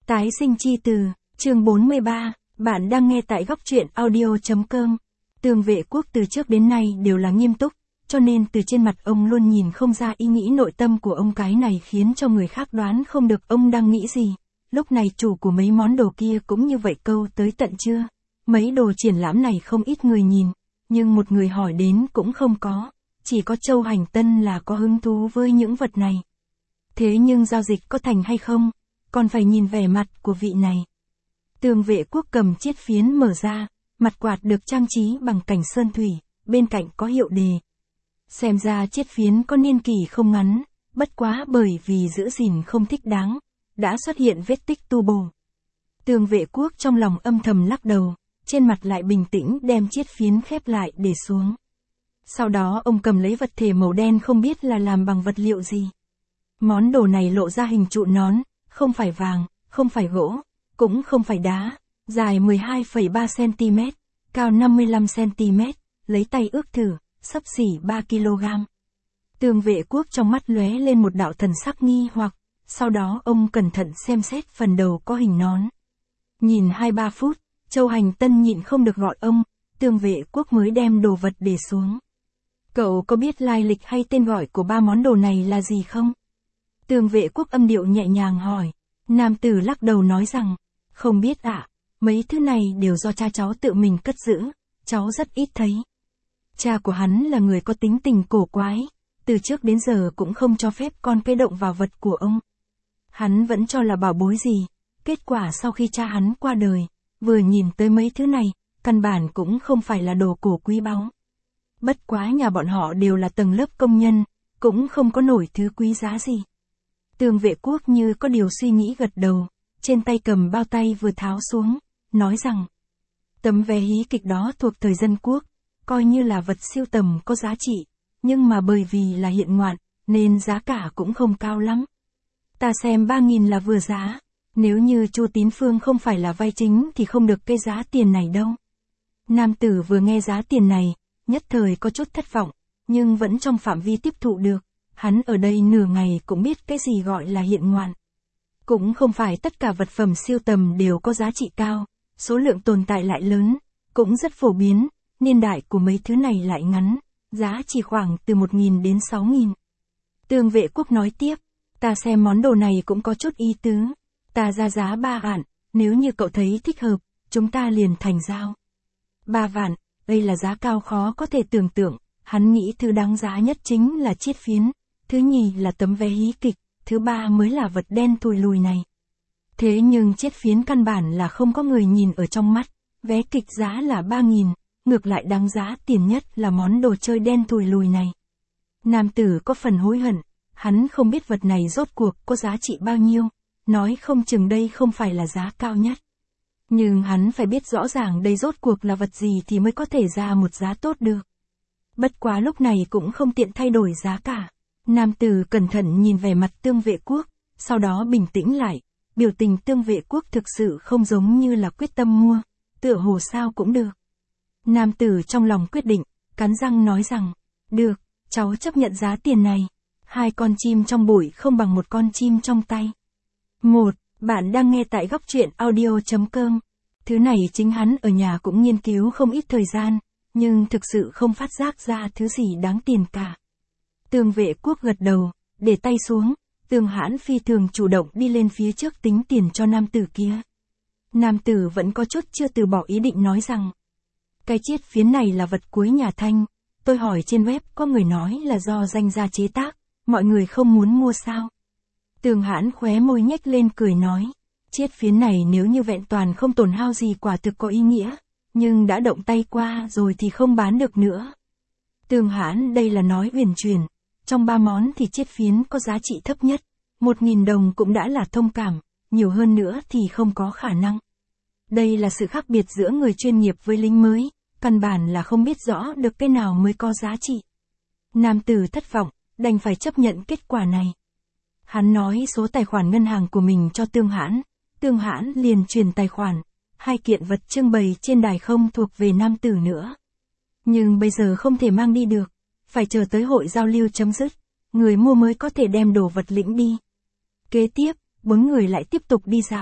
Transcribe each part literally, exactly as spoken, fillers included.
Tái sinh chi từ, chương bốn mươi ba, bạn đang nghe tại góc truyện audio.com. Tường Vệ Quốc từ trước đến nay đều là nghiêm túc, cho nên từ trên mặt ông luôn nhìn không ra ý nghĩ nội tâm của ông, cái này khiến cho người khác đoán không được ông đang nghĩ gì. Lúc này chủ của mấy món đồ kia cũng như vậy, câu tới tận trưa. Mấy đồ triển lãm này không ít người nhìn, nhưng một người hỏi đến cũng không có, chỉ có Châu Hành Tân là có hứng thú với những vật này. Thế nhưng giao dịch có thành hay không, còn phải nhìn vẻ mặt của vị này. Tường Vệ Quốc cầm chiếc phiến mở ra, mặt quạt được trang trí bằng cảnh sơn thủy, bên cạnh có hiệu đề. Xem ra chiếc phiến có niên kỷ không ngắn, bất quá bởi vì giữ gìn không thích đáng, đã xuất hiện vết tích tu bổ. Tường Vệ Quốc trong lòng âm thầm lắc đầu, trên mặt lại bình tĩnh đem chiếc phiến khép lại để xuống. Sau đó ông cầm lấy vật thể màu đen, không biết là làm bằng vật liệu gì. Món đồ này lộ ra hình trụ nón, không phải vàng, không phải gỗ, cũng không phải đá, dài mười hai phẩy ba xăng-ti-mét, cao năm mươi lăm xăng-ti-mét, lấy tay ước thử, xấp xỉ ba ki lô gam. Tường Vệ Quốc trong mắt lóe lên một đạo thần sắc nghi hoặc, sau đó ông cẩn thận xem xét phần đầu có hình nón. Nhìn hai ba phút, Châu Hành Tân nhịn không được gọi ông, Tường Vệ Quốc mới đem đồ vật để xuống. Cậu có biết lai lịch hay tên gọi của ba món đồ này là gì không? Tường Vệ Quốc âm điệu nhẹ nhàng hỏi. Nam tử lắc đầu nói rằng, không biết ạ, à, mấy thứ này đều do cha cháu tự mình cất giữ, cháu rất ít thấy. Cha của hắn là người có tính tình cổ quái, từ trước đến giờ cũng không cho phép con cái động vào vật của ông. Hắn vẫn cho là bảo bối gì, kết quả sau khi cha hắn qua đời, vừa nhìn tới mấy thứ này, căn bản cũng không phải là đồ cổ quý báu. Bất quá nhà bọn họ đều là tầng lớp công nhân, cũng không có nổi thứ quý giá gì. Tường Vệ Quốc như có điều suy nghĩ gật đầu, trên tay cầm bao tay vừa tháo xuống, nói rằng, tấm vé hí kịch đó thuộc thời dân quốc, coi như là vật siêu tầm có giá trị, nhưng mà bởi vì là hiện ngoạn, nên giá cả cũng không cao lắm. Ta xem ba nghìn là vừa giá, nếu như Chu Tín Phương không phải là vai chính thì không được cái giá tiền này đâu. Nam tử vừa nghe giá tiền này, nhất thời có chút thất vọng, nhưng vẫn trong phạm vi tiếp thụ được. Hắn ở đây nửa ngày cũng biết cái gì gọi là hiện ngoạn. Cũng không phải tất cả vật phẩm siêu tầm đều có giá trị cao, số lượng tồn tại lại lớn, cũng rất phổ biến, niên đại của mấy thứ này lại ngắn, giá chỉ khoảng từ một nghìn đến sáu nghìn. Tường Vệ Quốc nói tiếp, ta xem món đồ này cũng có chút ý tứ, ta ra giá ba vạn, nếu như cậu thấy thích hợp, chúng ta liền thành giao. Ba vạn, đây là giá cao khó có thể tưởng tượng, hắn nghĩ thứ đáng giá nhất chính là chiếc phiến. Thứ nhì là tấm vé hí kịch, thứ ba mới là vật đen thùi lùi này. Thế nhưng chiếc phiến căn bản là không có người nhìn ở trong mắt, vé kịch giá là ba nghìn, ngược lại đáng giá tiền nhất là món đồ chơi đen thùi lùi này. Nam tử có phần hối hận, hắn không biết vật này rốt cuộc có giá trị bao nhiêu, nói không chừng đây không phải là giá cao nhất. Nhưng hắn phải biết rõ ràng đây rốt cuộc là vật gì thì mới có thể ra một giá tốt được. Bất quá lúc này cũng không tiện thay đổi giá cả. Nam tử cẩn thận nhìn về mặt Tường Vệ Quốc, sau đó bình tĩnh lại, biểu tình Tường Vệ Quốc thực sự không giống như là quyết tâm mua, tựa hồ sao cũng được. Nam tử trong lòng quyết định, cắn răng nói rằng, được, cháu chấp nhận giá tiền này, hai con chim trong bụi không bằng một con chim trong tay. Một, bạn đang nghe tại góc truyện audio.com, thứ này chính hắn ở nhà cũng nghiên cứu không ít thời gian, nhưng thực sự không phát giác ra thứ gì đáng tiền cả. Tường Vệ Quốc gật đầu, để tay xuống, Tường Hãn phi thường chủ động đi lên phía trước tính tiền cho nam tử kia. Nam tử vẫn có chút chưa từ bỏ ý định nói rằng, cái chiếc phiến này là vật cuối nhà Thanh, tôi hỏi trên web có người nói là do danh gia chế tác, mọi người không muốn mua sao. Tường Hãn khóe môi nhếch lên cười nói, chiếc phiến này nếu như vẹn toàn không tổn hao gì quả thực có ý nghĩa, nhưng đã động tay qua rồi thì không bán được nữa. Tường Hãn đây là nói huyền truyền. Trong ba món thì chiếc phiến có giá trị thấp nhất, một nghìn đồng cũng đã là thông cảm, nhiều hơn nữa thì không có khả năng. Đây là sự khác biệt giữa người chuyên nghiệp với lính mới, căn bản là không biết rõ được cái nào mới có giá trị. Nam tử thất vọng, đành phải chấp nhận kết quả này. Hắn nói số tài khoản ngân hàng của mình cho Tường Hãn, Tường Hãn liền truyền tài khoản, hai kiện vật trưng bày trên đài không thuộc về nam tử nữa. Nhưng bây giờ không thể mang đi được. Phải chờ tới hội giao lưu chấm dứt, người mua mới có thể đem đồ vật lĩnh đi. Kế tiếp, bốn người lại tiếp tục đi dạo.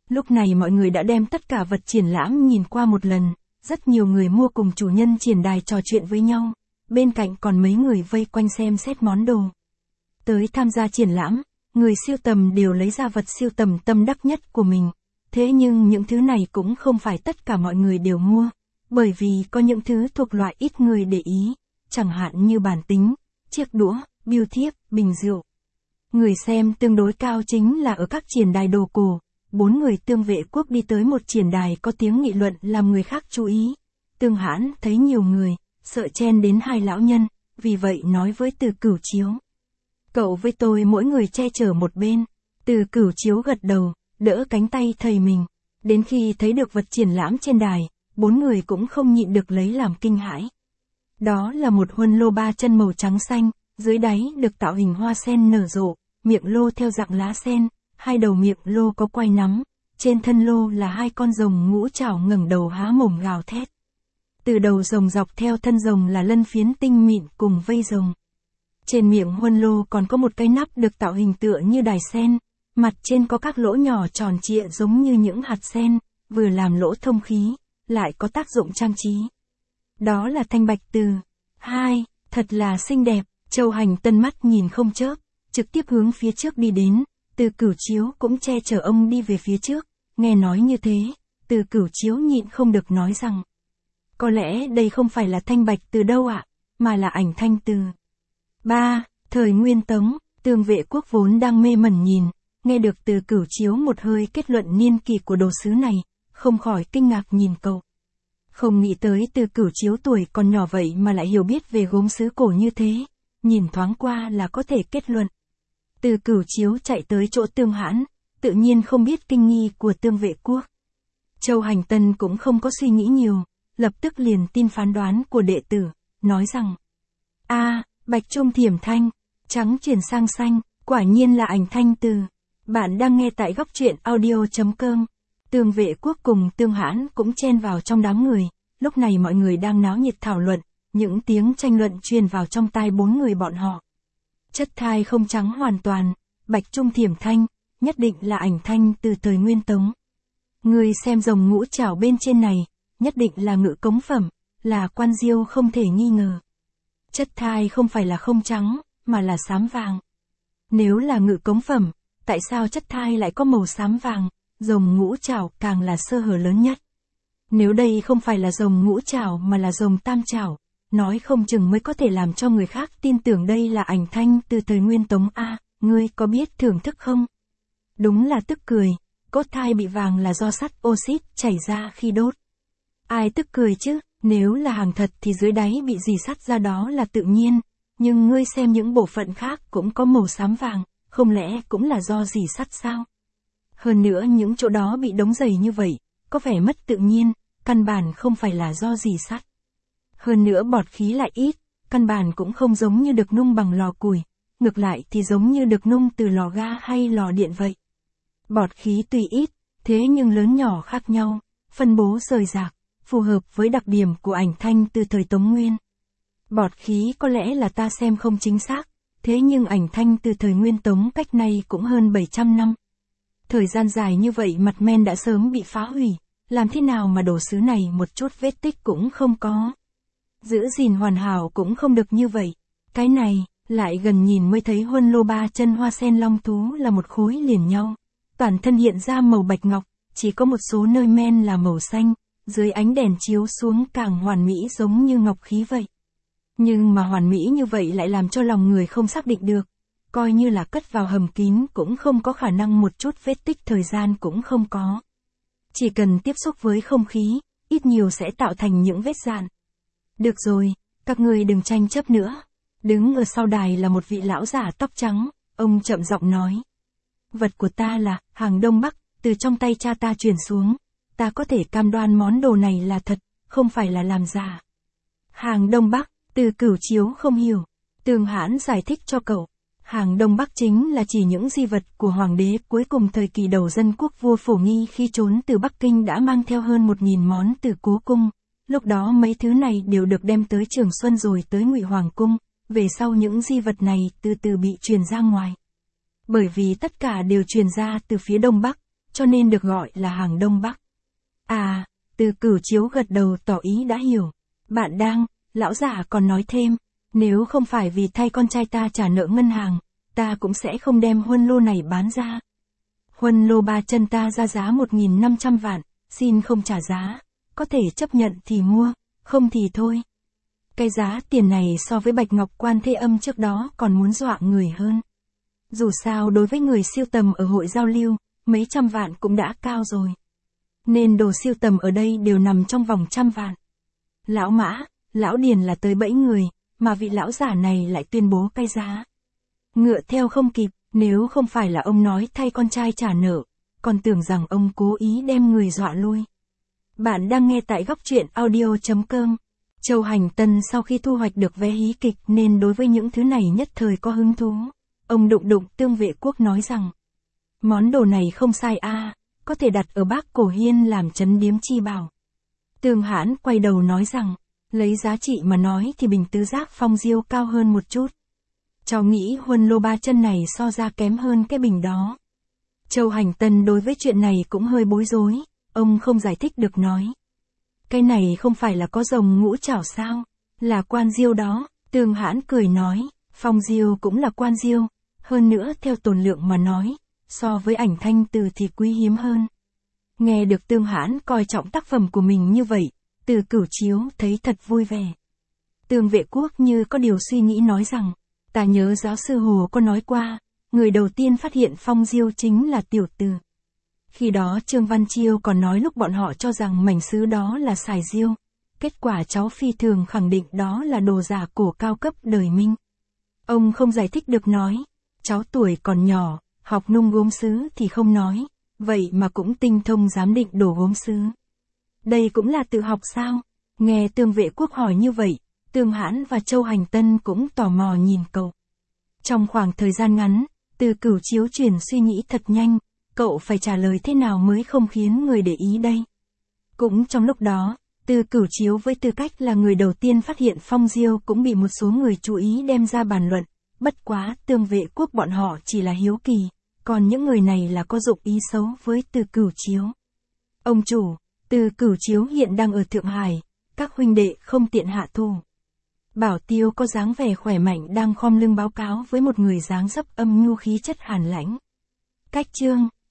Lúc này mọi người đã đem tất cả vật triển lãm nhìn qua một lần, rất nhiều người mua cùng chủ nhân triển đài trò chuyện với nhau, bên cạnh còn mấy người vây quanh xem xét món đồ. Tới tham gia triển lãm, người siêu tầm đều lấy ra vật siêu tầm tâm đắc nhất của mình, thế nhưng những thứ này cũng không phải tất cả mọi người đều mua, bởi vì có những thứ thuộc loại ít người để ý, chẳng hạn như bàn tính, chiếc đũa, bưu thiếp, bình rượu. Người xem tương đối cao chính là ở các triển đài đồ cổ. Bốn người Tương Vệ Quốc đi tới một triển đài có tiếng nghị luận làm người khác chú ý. Tương Hãn thấy nhiều người, sợ chen đến hai lão nhân, vì vậy nói với Từ Cửu Chiếu. Cậu với tôi mỗi người che chở một bên. Từ Cửu Chiếu gật đầu, đỡ cánh tay thầy mình. Đến khi thấy được vật triển lãm trên đài, bốn người cũng không nhịn được lấy làm kinh hãi. Đó là một huân lô ba chân màu trắng xanh, dưới đáy được tạo hình hoa sen nở rộ, miệng lô theo dạng lá sen. Hai đầu miệng lô có quai nắm, trên thân lô là hai con rồng ngũ trảo ngẩng đầu há mồm gào thét. Từ đầu rồng dọc theo thân rồng là lân phiến tinh mịn cùng vây rồng. Trên miệng huân lô còn có một cái nắp được tạo hình tựa như đài sen, mặt trên có các lỗ nhỏ tròn trịa giống như những hạt sen, vừa làm lỗ thông khí, lại có tác dụng trang trí. Đó là thanh bạch từ. Hai, thật là xinh đẹp, Châu Hành Tân mắt nhìn không chớp, trực tiếp hướng phía trước đi đến. Từ Cửu Chiếu cũng che chở ông đi về phía trước, nghe nói như thế, Từ Cửu Chiếu nhịn không được nói rằng. Có lẽ đây không phải là thanh bạch từ đâu ạ, mà là ảnh thanh từ. Ba, thời Nguyên Tống, Tương Vệ Quốc vốn đang mê mẩn nhìn, nghe được Từ Cửu Chiếu một hơi kết luận niên kỷ của đồ sứ này, không khỏi kinh ngạc nhìn cậu. Không nghĩ tới Từ Cửu Chiếu tuổi còn nhỏ vậy mà lại hiểu biết về gốm sứ cổ như thế, nhìn thoáng qua là có thể kết luận. Từ Cửu Chiếu chạy tới chỗ Tương Hãn, tự nhiên không biết kinh nghi của Tương Vệ Quốc. Châu Hành Tân cũng không có suy nghĩ nhiều, lập tức liền tin phán đoán của đệ tử, nói rằng: a, bạch trung thiểm thanh, trắng chuyển sang xanh, quả nhiên là ảnh thanh từ. Bạn đang nghe tại góc truyện audio chấm com. Tương Vệ Quốc cùng Tương Hãn cũng chen vào trong đám người, lúc này mọi người đang náo nhiệt thảo luận, những tiếng tranh luận truyền vào trong tai bốn người bọn họ. Chất thai không trắng hoàn toàn, bạch trung thiểm thanh, nhất định là ảnh thanh từ thời Nguyên Tống. Người xem rồng ngũ trảo bên trên này, nhất định là ngự cống phẩm, là quan diêu không thể nghi ngờ. Chất thai không phải là không trắng, mà là xám vàng. Nếu là ngự cống phẩm, tại sao chất thai lại có màu xám vàng, rồng ngũ trảo càng là sơ hở lớn nhất. Nếu đây không phải là rồng ngũ trảo mà là rồng tam trảo, nói không chừng mới có thể làm cho người khác tin tưởng đây là ảnh thanh từ thời Nguyên Tống. A, ngươi có biết thưởng thức không? Đúng là tức cười, cốt thai bị vàng là do sắt oxit chảy ra khi đốt. Ai tức cười chứ, nếu là hàng thật thì dưới đáy bị rỉ sắt ra đó là tự nhiên, nhưng ngươi xem những bộ phận khác cũng có màu xám vàng, không lẽ cũng là do rỉ sắt sao? Hơn nữa những chỗ đó bị đóng dày như vậy, có vẻ mất tự nhiên, căn bản không phải là do rỉ sắt. Hơn nữa bọt khí lại ít, căn bản cũng không giống như được nung bằng lò củi, ngược lại thì giống như được nung từ lò ga hay lò điện vậy. Bọt khí tuy ít, thế nhưng lớn nhỏ khác nhau, phân bố rời rạc, phù hợp với đặc điểm của ảnh thanh từ thời Tống Nguyên. Bọt khí có lẽ là ta xem không chính xác, thế nhưng ảnh thanh từ thời Nguyên Tống cách nay cũng hơn bảy trăm năm. Thời gian dài như vậy mặt men đã sớm bị phá hủy, làm thế nào mà đồ sứ này một chút vết tích cũng không có. Giữ gìn hoàn hảo cũng không được như vậy. Cái này, lại gần nhìn mới thấy huân lô ba chân hoa sen long thú là một khối liền nhau. Toàn thân hiện ra màu bạch ngọc, chỉ có một số nơi men là màu xanh, dưới ánh đèn chiếu xuống càng hoàn mỹ giống như ngọc khí vậy. Nhưng mà hoàn mỹ như vậy lại làm cho lòng người không xác định được. Coi như là cất vào hầm kín cũng không có khả năng một chút vết tích thời gian cũng không có. Chỉ cần tiếp xúc với không khí, ít nhiều sẽ tạo thành những vết dạn. Được rồi, các người đừng tranh chấp nữa. Đứng ở sau đài là một vị lão giả tóc trắng, ông chậm giọng nói. Vật của ta là hàng Đông Bắc, từ trong tay cha ta truyền xuống. Ta có thể cam đoan món đồ này là thật, không phải là làm giả. Hàng Đông Bắc, Từ Cửu Chiếu không hiểu. Tương Hãn giải thích cho cậu. Hàng Đông Bắc chính là chỉ những di vật của hoàng đế cuối cùng thời kỳ đầu dân quốc vua Phổ Nghi khi trốn từ Bắc Kinh đã mang theo hơn một nghìn món từ Cố Cung. Lúc đó mấy thứ này đều được đem tới Trường Xuân rồi tới Ngụy Hoàng Cung, về sau những di vật này từ từ bị truyền ra ngoài. Bởi vì tất cả đều truyền ra từ phía Đông Bắc, cho nên được gọi là hàng Đông Bắc. À, Từ Cửu Chiếu gật đầu tỏ ý đã hiểu. Bạn đang, lão giả còn nói thêm, nếu không phải vì thay con trai ta trả nợ ngân hàng, ta cũng sẽ không đem huân lô này bán ra. Huân lô ba chân ta ra giá một nghìn năm trăm vạn, xin không trả giá, có thể chấp nhận thì mua, không thì thôi. Cái giá tiền này so với Bạch Ngọc Quan Thế Âm trước đó còn muốn dọa người hơn. Dù sao đối với người siêu tầm ở hội giao lưu, mấy trăm vạn cũng đã cao rồi. Nên đồ siêu tầm ở đây đều nằm trong vòng trăm vạn. Lão Mã, lão Điền là tới bẫy người, mà vị lão giả này lại tuyên bố cái giá. Ngựa theo không kịp, nếu không phải là ông nói thay con trai trả nợ, còn tưởng rằng ông cố ý đem người dọa lui. Bạn đang nghe tại góc truyện audio chấm com. Châu Hành Tân sau khi thu hoạch được vé hí kịch nên đối với những thứ này nhất thời có hứng thú. Ông đụng đụng Tương Vệ Quốc nói rằng, món đồ này không sai a, có thể đặt ở Bác Cổ Hiên làm trấn điếm chi bảo. Tương Hãn quay đầu nói rằng, lấy giá trị mà nói thì bình tứ giác phong diêu cao hơn một chút. Cháu nghĩ huân lô ba chân này so ra kém hơn cái bình đó. Châu Hành Tân đối với chuyện này cũng hơi bối rối, ông không giải thích được nói. Cái này không phải là có rồng ngũ trảo sao, là quan diêu đó. Tương Hãn cười nói, phong diêu cũng là quan diêu, hơn nữa theo tồn lượng mà nói, so với ảnh thanh từ thì quý hiếm hơn. Nghe được Tương Hãn coi trọng tác phẩm của mình như vậy, Từ Cửu Chiếu thấy thật vui vẻ. Tương Vệ Quốc như có điều suy nghĩ nói rằng, ta nhớ giáo sư Hồ có nói qua, người đầu tiên phát hiện phong diêu chính là Tiểu Từ. Khi đó Trương Văn Chiêu còn nói lúc bọn họ cho rằng mảnh sứ đó là sài diêu, kết quả cháu phi thường khẳng định đó là đồ giả cổ cao cấp đời Minh. Ông không giải thích được nói, cháu tuổi còn nhỏ, học nung gốm sứ thì không nói, vậy mà cũng tinh thông giám định đồ gốm sứ. Đây cũng là tự học sao? Nghe Tương Vệ Quốc hỏi như vậy, Tương Hãn và Châu Hành Tân cũng tò mò nhìn cậu. Trong khoảng thời gian ngắn, Từ Cửu Chiếu chuyển suy nghĩ thật nhanh, cậu phải trả lời thế nào mới không khiến người để ý đây. Cũng trong lúc đó, Từ Cửu Chiếu với tư cách là người đầu tiên phát hiện phong diêu cũng bị một số người chú ý đem ra bàn luận, bất quá Tương Vệ Quốc bọn họ chỉ là hiếu kỳ, còn những người này là có dụng ý xấu với Từ Cửu Chiếu. Ông chủ, Từ Cửu Chiếu hiện đang ở Thượng Hải, các huynh đệ không tiện hạ thủ. Bảo Tiêu có dáng vẻ khỏe mạnh đang khom lưng báo cáo với một người dáng dấp âm nhu khí chất hàn lãnh. Cách chương